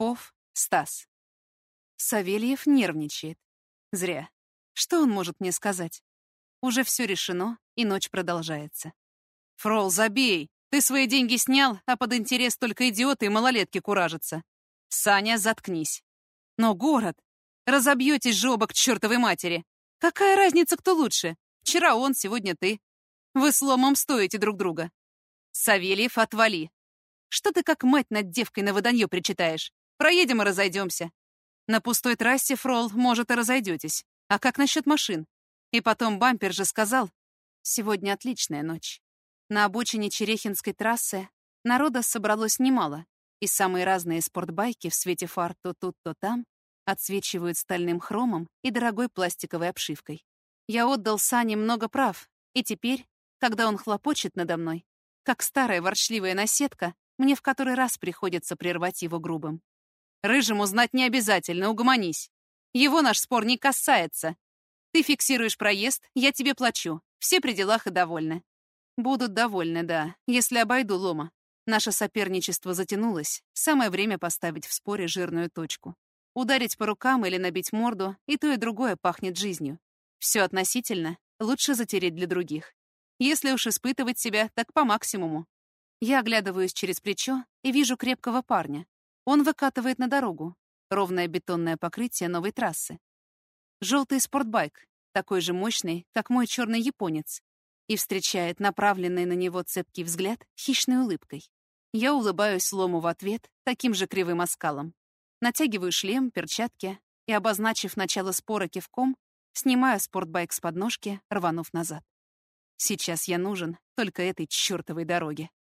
Попов Стас. Савельев нервничает. Зря. Что он может мне сказать? Уже все решено, и ночь продолжается. «Фрол, забей! Ты свои деньги снял, а под интерес только идиоты и малолетки куражатся. Саня, заткнись. Но город! Разобьетесь же оба к чертовой матери! Какая разница, кто лучше? Вчера он, сегодня ты. Вы с Ломом стоите друг друга. Савельев, отвали. Что ты как мать над девкой на выданье причитаешь? Проедем и разойдемся. На пустой трассе, Фрол, может, и разойдетесь. А как насчет машин? И потом бампер же сказал. Сегодня отличная ночь. На обочине Черехинской трассы народа собралось немало, и самые разные спортбайки в свете фар то тут, то там отсвечивают стальным хромом и дорогой пластиковой обшивкой. Я отдал Сане много прав, и теперь, когда он хлопочет надо мной, как старая ворчливая наседка, мне в который раз приходится прервать его грубым. «Рыжему знать не обязательно, угомонись. Его наш спор не касается. Ты фиксируешь проезд, я тебе плачу. Все при делах и довольны». Будут довольны, да, если обойду Лома. Наше соперничество затянулось, самое время поставить в споре жирную точку. Ударить по рукам или набить морду, и то, и другое пахнет жизнью. Все относительно, лучше затереть для других. Если уж испытывать себя, так по максимуму. Я оглядываюсь через плечо и вижу крепкого парня. Он выкатывает на дорогу. Ровное бетонное покрытие новой трассы. Желтый спортбайк, такой же мощный, как мой черный японец, и встречает направленный на него цепкий взгляд хищной улыбкой. Я улыбаюсь Лому в ответ таким же кривым оскалом. Натягиваю шлем, перчатки и, обозначив начало спора кивком, снимаю спортбайк с подножки, рванув назад. Сейчас я нужен только этой чёртовой дороге.